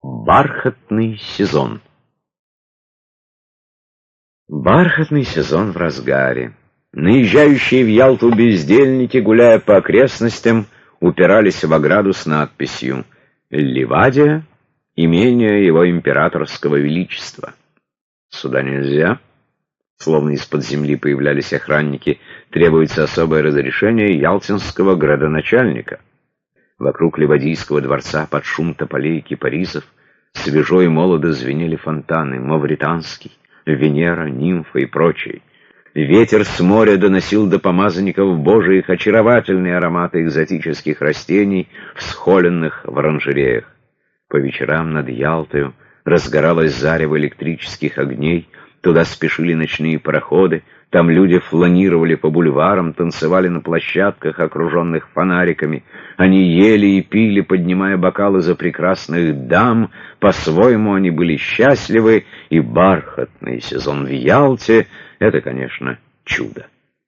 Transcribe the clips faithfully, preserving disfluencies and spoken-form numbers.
Бархатный сезон. Бархатный сезон в разгаре. Наезжающие в Ялту бездельники, гуляя по окрестностям, упирались в ограду с надписью «Ливадия, имение его императорского величества». «Сюда нельзя». Словно из-под земли появлялись охранники. Требуется особое разрешение ялтинского градоначальника. Вокруг Ливадийского дворца под шум тополей и кипарисов свежо и молодо звенели фонтаны: Мавританский, Венера, Нимфа и прочие. Ветер с моря доносил до помазанников Божиих очаровательные ароматы экзотических растений, всхоленных в оранжереях. По вечерам над Ялтою разгоралось зарево электрических огней, туда спешили ночные пароходы, там люди фланировали по бульварам, танцевали на площадках, окруженных фонариками. Они ели и пили, поднимая бокалы за прекрасных дам. По-своему они были счастливы, и бархатный сезон в Ялте — это, конечно, чудо.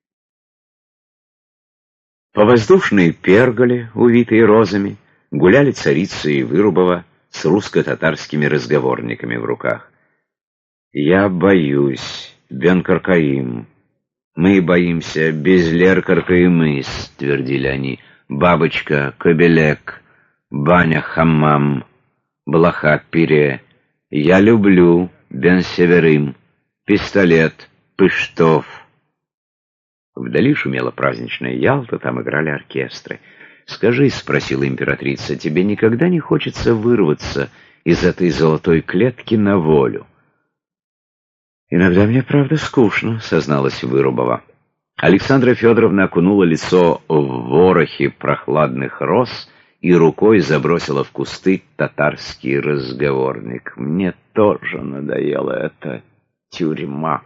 По воздушной перголе, увитой розами, гуляли царица и Вырубова с русско-татарскими разговорниками в руках. «Я боюсь, Бен-Каркаим. Мы боимся, Безлер-Каркаимыс», — твердили они. «Бабочка, Кобелек, Баня-Хаммам, Блаха-Пире. Я люблю, Бен-Северым, Пистолет, Пыштов». Вдали шумела праздничная Ялта, там играли оркестры. «Скажи, — спросила императрица, — тебе никогда не хочется вырваться из этой золотой клетки на волю?» «Иногда мне, правда, скучно», — созналась Вырубова. Александра Федоровна окунула лицо в ворохи прохладных роз и рукой забросила в кусты татарский разговорник. «Мне тоже надоела эта тюрьма».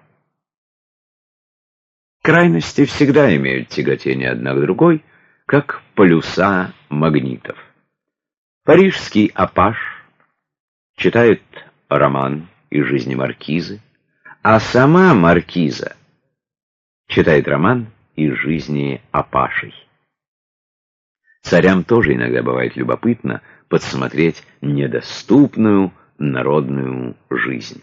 Крайности всегда имеют тяготение одна к другой, как полюса магнитов. Парижский апаш читает роман из жизни маркизы, а сама маркиза читает роман из жизни апашей. Царям тоже иногда бывает любопытно подсмотреть недоступную народную жизнь.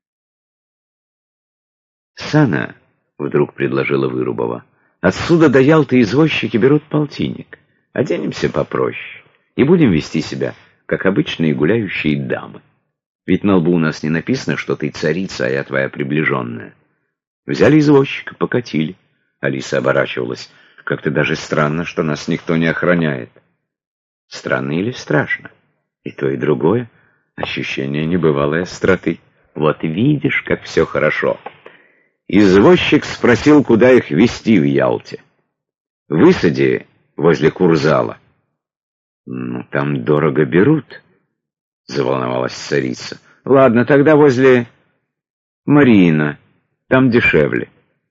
«Сана, — вдруг предложила Вырубова, — отсюда до Ялты извозчики берут полтинник. Оденемся попроще и будем вести себя, как обычные гуляющие дамы. Ведь на лбу у нас не написано, что ты царица, а я твоя приближенная». Взяли извозчика, покатили. Алиса оборачивалась. «Как-то даже странно, что нас никто не охраняет». Странно или страшно? И то, и другое. Ощущение небывалой остроты. Вот видишь, как все хорошо. Извозчик спросил, куда их везти в Ялте. «Высади возле Курзала». «Ну, там дорого берут», — заволновалась царица. «Ладно, тогда возле Мариина. Там дешевле».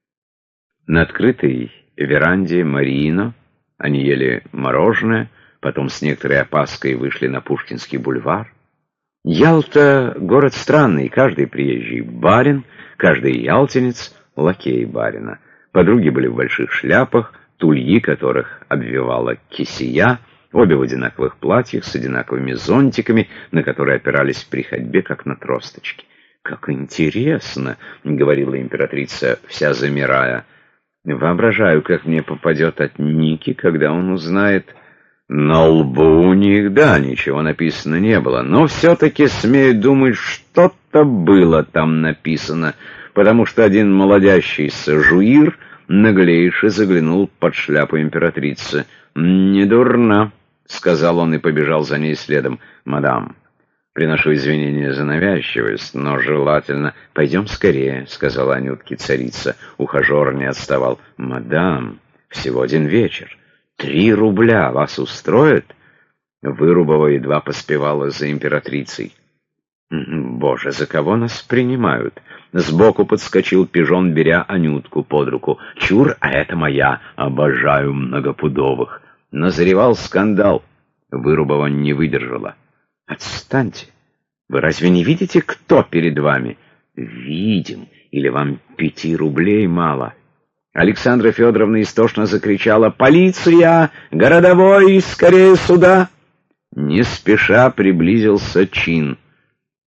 На открытой веранде Мариино они ели мороженое, потом с некоторой опаской вышли на Пушкинский бульвар. Ялта — город странный, каждый приезжий — барин, каждый ялтинец — лакей барина. Подруги были в больших шляпах, тульи которых обвивала кисия, обе в одинаковых платьях с одинаковыми зонтиками, на которые опирались при ходьбе, как на тросточки. «Как интересно!» — говорила императрица, вся замирая. «Воображаю, как мне попадет от Ники, когда он узнает...» На лбу у них, да, ничего написано не было, но все-таки, смею думать, что-то было там написано, потому что один молодящийся жуир наглейше заглянул под шляпу императрицы. «Не дурно», — сказал он и побежал за ней следом. «Мадам, приношу извинения за навязчивость, но желательно...» «Пойдем скорее», — сказала Анютке царица. Ухажер не отставал. «Мадам, всего один вечер. Три рубля вас устроит?» Вырубова едва поспевала за императрицей. «Боже, за кого нас принимают?» Сбоку подскочил пижон, беря Анютку под руку. «Чур, а это моя. Обожаю многопудовых». Назревал скандал. Вырубова не выдержала. «Отстаньте! Вы разве не видите, кто перед вами?» «Видим. Или вам пяти рублей мало?» Александра Федоровна истошно закричала: «Полиция! Городовой! Скорее сюда!» Не спеша приблизился чин.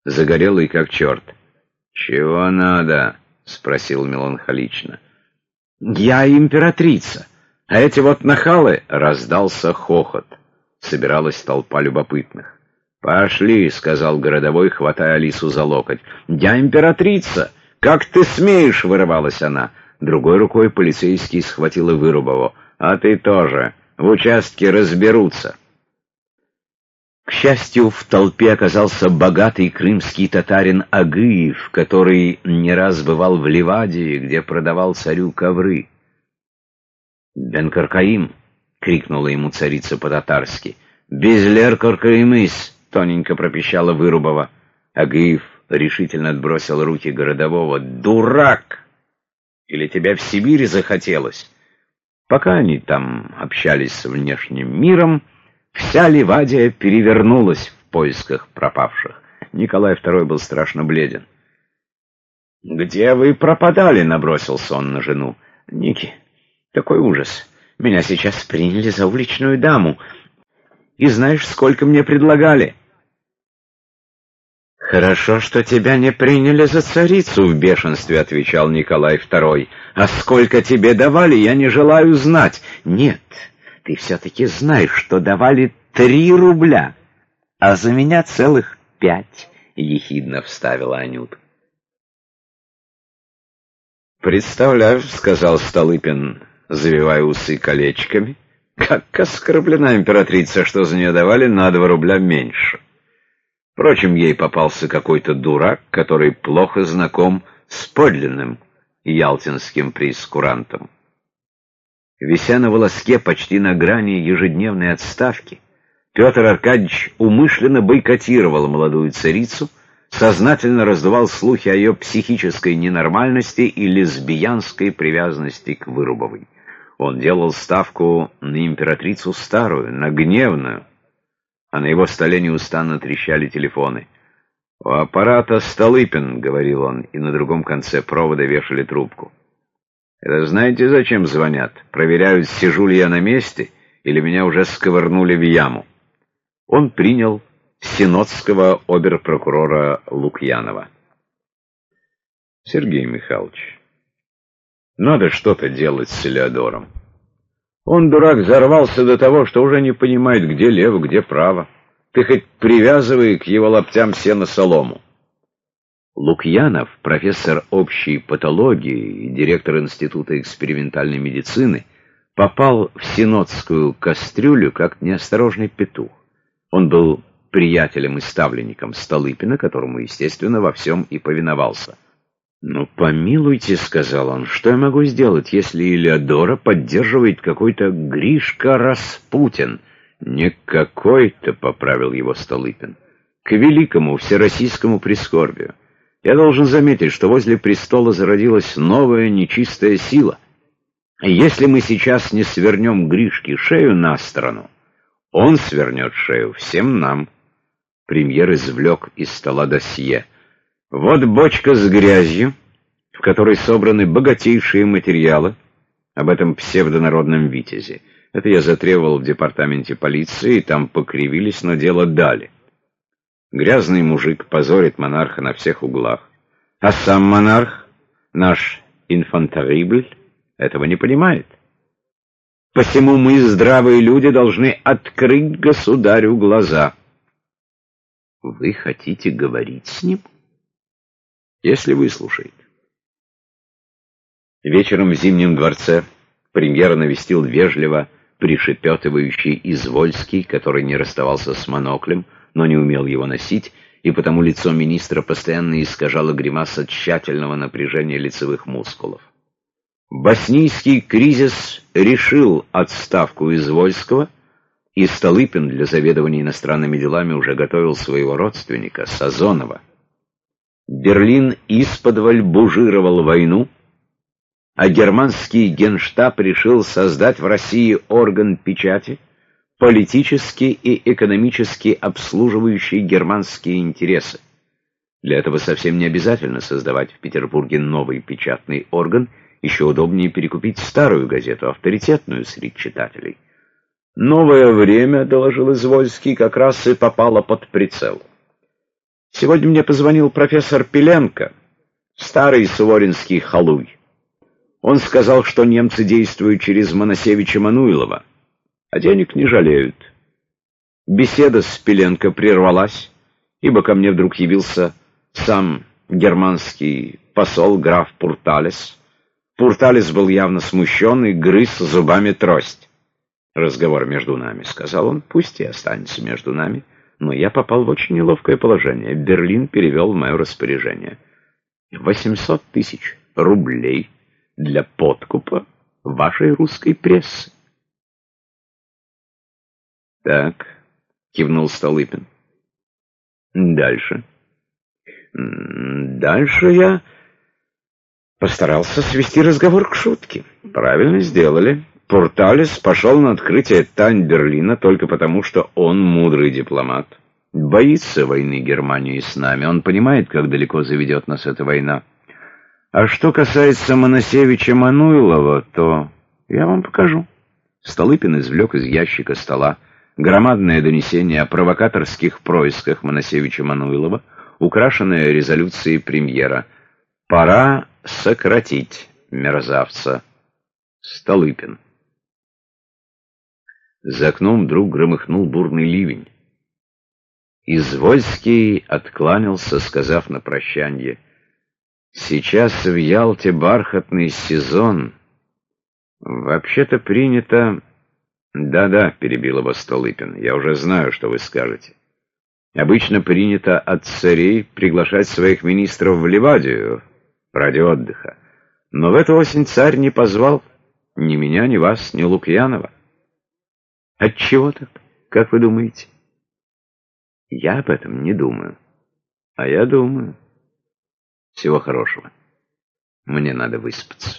загорелый как черт. «Чего надо?» — спросил меланхолично. «Я императрица, а эти вот нахалы...» — раздался хохот. Собиралась толпа любопытных. «Пошли», — сказал городовой, хватая Алису за локоть. «Я императрица! Как ты смеешь?» — вырывалась она. Другой рукой полицейский схватил и Вырубову. «А ты тоже. В участке разберутся». К счастью, в толпе оказался богатый крымский татарин Агыев, который не раз бывал в Ливадии, где продавал царю ковры. «Бен Каркаим!» — крикнула ему царица по-татарски. «Безлер Каркаимыс!» — тоненько пропищала Вырубова. Агыев решительно отбросил руки городового. «Дурак! Или тебя в Сибири захотелось?» Пока они там общались с внешним миром, вся Ливадия перевернулась в поисках пропавших. Николай второй был страшно бледен. «Где вы пропадали?» — набросился он на жену. «Ники, такой ужас. Меня сейчас приняли за уличную даму. И знаешь, сколько мне предлагали?» «Хорошо, что тебя не приняли за царицу», — в бешенстве отвечал Николай второй. «А сколько тебе давали, я не желаю знать». «Нет, ты все-таки знаешь, что давали три рубля, а за меня целых пять», — ехидно вставила Анюта. «Представляю», — сказал Столыпин, завивая усы колечками, «как оскорблена императрица, что за нее давали на два рубля меньше». Впрочем, ей попался какой-то дурак, который плохо знаком с подлинным ялтинским прейскурантом. Вися на волоске почти на грани ежедневной отставки, Петр Аркадьевич умышленно бойкотировал молодую царицу, сознательно раздувал слухи о ее психической ненормальности и лесбиянской привязанности к Вырубовой. Он делал ставку на императрицу старую, на гневную, а на его столе неустанно трещали телефоны. «У аппарата Столыпин», — говорил он, и на другом конце провода вешали трубку. «Это знаете, зачем звонят? Проверяют, сижу ли я на месте, или меня уже сковырнули в яму». Он принял синодского оберпрокурора Лукьянова. «Сергей Михайлович, надо что-то делать с Элеодором. Он, дурак, взорвался до того, что уже не понимает, где лево, где право. Ты хоть привязывай к его лаптям сено солому». Лукьянов, профессор общей патологии и директор Института экспериментальной медицины, попал в синодскую кастрюлю как неосторожный петух. Он был приятелем и ставленником Столыпина, которому, естественно, во всем и повиновался. «Ну, помилуйте», — сказал он, — «что я могу сделать, если Элеодора поддерживает какой-то Гришка Распутин?» «Не какой-то», — поправил его Столыпин, — «к великому всероссийскому прискорбию. Я должен заметить, что возле престола зародилась новая нечистая сила. Если мы сейчас не свернем Гришке шею на сторону, он свернет шею всем нам». Премьер извлек из стола досье. «Вот бочка с грязью, в которой собраны богатейшие материалы об этом псевдонародном витязе. Это я затребовал в департаменте полиции, и там покривились, но дело дали. Грязный мужик позорит монарха на всех углах. А сам монарх, наш инфантарибль, этого не понимает. Посему мы, здравые люди, должны открыть государю глаза». «Вы хотите говорить с ним?» «Если выслушает». Вечером в Зимнем дворце премьера навестил вежливо пришепетывающий Извольский, который не расставался с моноклем, но не умел его носить, и потому лицо министра постоянно искажало гримаса тщательного напряжения лицевых мускулов. Боснийский кризис решил отставку Извольского, и Столыпин для заведования иностранными делами уже готовил своего родственника, Сазонова. Берлин исподволь бужировал войну, а германский генштаб решил создать в России орган печати, политически и экономически обслуживающий германские интересы. Для этого совсем не обязательно создавать в Петербурге новый печатный орган, еще удобнее перекупить старую газету, авторитетную среди читателей. «Новое время», — доложил Извольский, — «как раз и попало под прицел. Сегодня мне позвонил профессор Пеленко, старый суворинский халуй. Он сказал, что немцы действуют через Моносевича Мануилова, а денег не жалеют. Беседа с Пеленко прервалась, ибо ко мне вдруг явился сам германский посол граф Пурталес. Пурталес был явно смущен и грыз зубами трость. «Разговор между нами», — сказал он, — «пусть и останется между нами, но я попал в очень неловкое положение. Берлин перевел в мое распоряжение восемьсот тысяч рублей для подкупа вашей русской прессы». «Так», — кивнул Столыпин. «Дальше». «Дальше я постарался свести разговор к шутке». «Правильно сделали. Пурталес пошел на открытие тайн Берлина только потому, что он мудрый дипломат. Боится войны Германии с нами. Он понимает, как далеко заведет нас эта война. А что касается Моносевича Мануилова, то я вам покажу». Столыпин извлек из ящика стола громадное донесение о провокаторских происках Моносевича Мануилова, украшенное резолюцией премьера. «Пора сократить мерзавца. Столыпин». За окном вдруг громыхнул бурный ливень. Извольский откланялся, сказав на прощанье: «Сейчас в Ялте бархатный сезон. Вообще-то принято...» «Да-да», — перебил его Столыпин, — «я уже знаю, что вы скажете. Обычно принято от царей приглашать своих министров в Ливадию ради отдыха. Но в эту осень царь не позвал ни меня, ни вас, ни Лукьянова. Отчего так, как вы думаете?» «Я об этом не думаю». «А я думаю. Всего хорошего. Мне надо выспаться».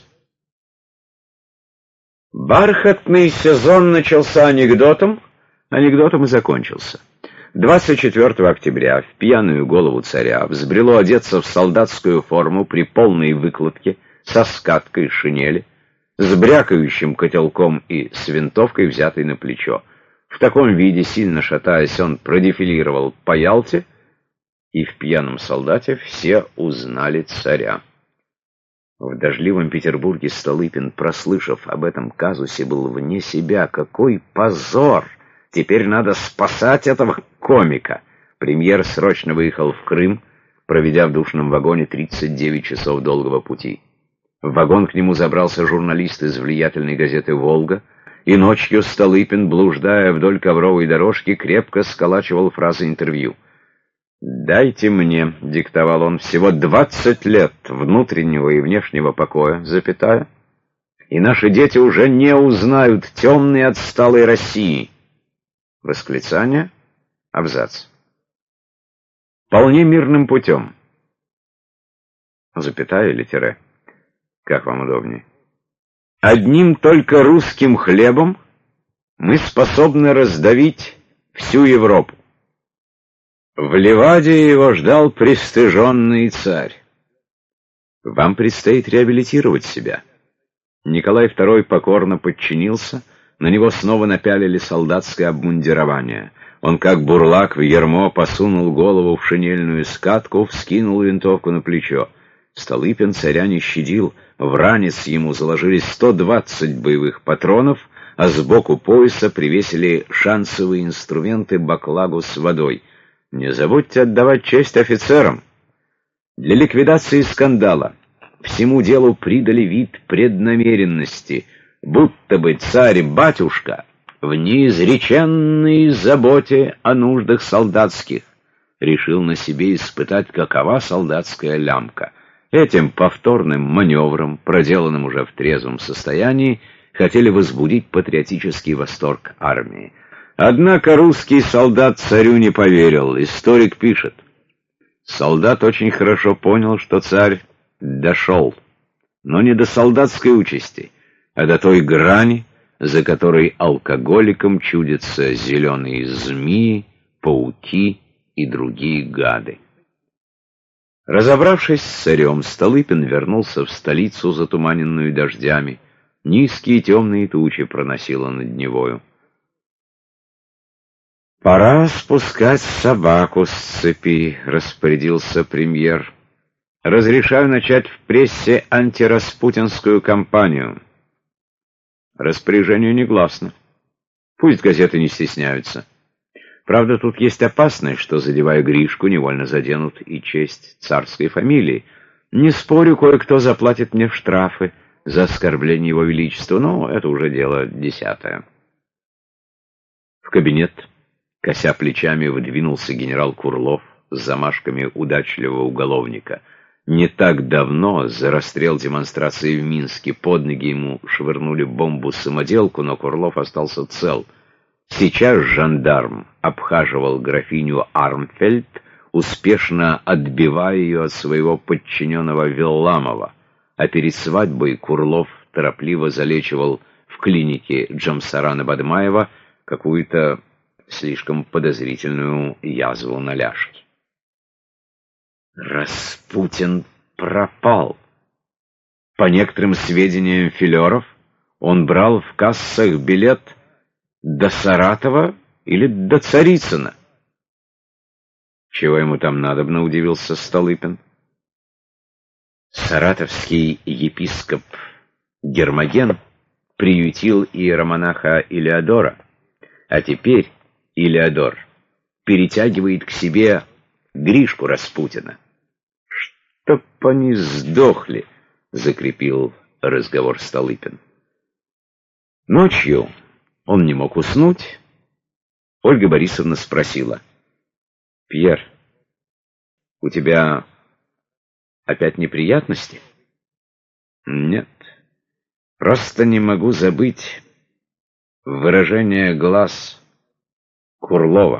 Бархатный сезон начался анекдотом, анекдотом и закончился. двадцать четвёртого октября в пьяную голову царя взбрело одеться в солдатскую форму при полной выкладке, со скаткой шинели, с брякающим котелком и с винтовкой, взятой на плечо. В таком виде, сильно шатаясь, он продефилировал по Ялте, и в пьяном солдате все узнали царя. В дождливом Петербурге Столыпин, прослышав об этом казусе, был вне себя. Какой позор! Теперь надо спасать этого комика. Премьер срочно выехал в Крым, проведя в душном вагоне тридцать девять часов долгого пути. В вагон к нему забрался журналист из влиятельной газеты «Волга», и ночью Столыпин, блуждая вдоль ковровой дорожки, крепко сколачивал фразы интервью. «Дайте мне», — диктовал он, — «всего двадцать лет внутреннего и внешнего покоя, запятая, и наши дети уже не узнают темной отсталой России». Восклицание, абзац. «Вполне мирным путем». Запятая или тире? Как вам удобнее? «Одним только русским хлебом мы способны раздавить всю Европу». В Ливаде его ждал пристыженный царь. Вам предстоит реабилитировать себя. Николай второй покорно подчинился, на него снова напялили солдатское обмундирование. Он, как бурлак в ярмо, посунул голову в шинельную скатку, вскинул винтовку на плечо. Столыпин царя не щадил, в ранец ему заложили сто двадцать боевых патронов, а сбоку пояса привесили шансовые инструменты, баклагу с водой. Не забудьте отдавать честь офицерам. Для ликвидации скандала всему делу придали вид преднамеренности, будто бы царь-батюшка в неизреченной заботе о нуждах солдатских решил на себе испытать, какова солдатская лямка. Этим повторным маневром, проделанным уже в трезвом состоянии, хотели возбудить патриотический восторг армии. Однако русский солдат царю не поверил. Историк пишет: солдат очень хорошо понял, что царь дошел, но не до солдатской участи, а до той грани, за которой алкоголикам чудятся зеленые змеи, пауки и другие гады. Разобравшись с царем, Столыпин вернулся в столицу, затуманенную дождями. Низкие темные тучи проносило над Невою. «Пора спускать собаку с цепи», — распорядился премьер. «Разрешаю начать в прессе антираспутинскую кампанию». Распоряжению негласно. Пусть газеты не стесняются. Правда, тут есть опасность, что, задевая Гришку, невольно заденут и честь царской фамилии. Не спорю, кое-кто заплатит мне штрафы за оскорбление его величества, но это уже дело десятое. В кабинет, кося плечами, выдвинулся генерал Курлов с замашками удачливого уголовника. Не так давно за расстрел демонстрации в Минске под ноги ему швырнули бомбу-самоделку, но Курлов остался цел. Сейчас жандарм обхаживал графиню Армфельд, успешно отбивая ее от своего подчиненного Вилламова, а перед свадьбой Курлов торопливо залечивал в клинике Джамсарана Бадмаева какую-то слишком подозрительную язву на ляжке. Распутин пропал. По некоторым сведениям филеров, он брал в кассах билет до Саратова или до Царицына. Чего ему там надобно, удивился Столыпин. Саратовский епископ Гермоген приютил иеромонаха Илеодора, а теперь Илеодор перетягивает к себе Гришку Распутина. «Чтоб они сдохли!» — закрепил разговор Столыпин. Ночью он не мог уснуть. Ольга Борисовна спросила: «Пьер, у тебя опять неприятности?» «Нет, просто не могу забыть выражение глаз Курлова.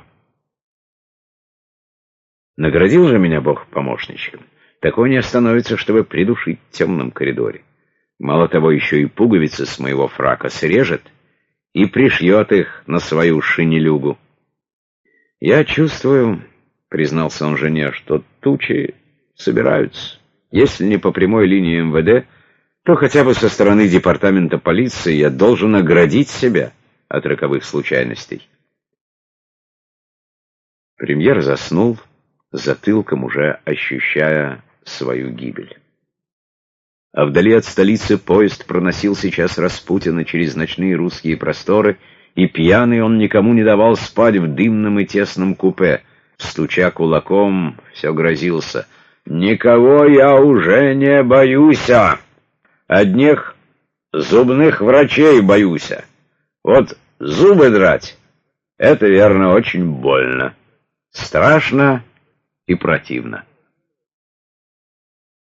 Наградил же меня Бог помощничком. Такой не остановится, чтобы придушить в темном коридоре. Мало того, еще и пуговицы с моего фрака срежет и пришьет их на свою шинелюгу. Я чувствую, — признался он жене, — что тучи собираются. Если не по прямой линии эм вэ дэ, то хотя бы со стороны департамента полиции я должен оградить себя от роковых случайностей». Премьер заснул, затылком уже ощущая свою гибель. А вдали от столицы поезд проносил сейчас Распутина через ночные русские просторы, и пьяный он никому не давал спать в дымном и тесном купе. Стуча кулаком, все грозился: «Никого я уже не боюся. Одних зубных врачей боюся. Вот зубы драть — это, верно, очень больно. Страшно и противно».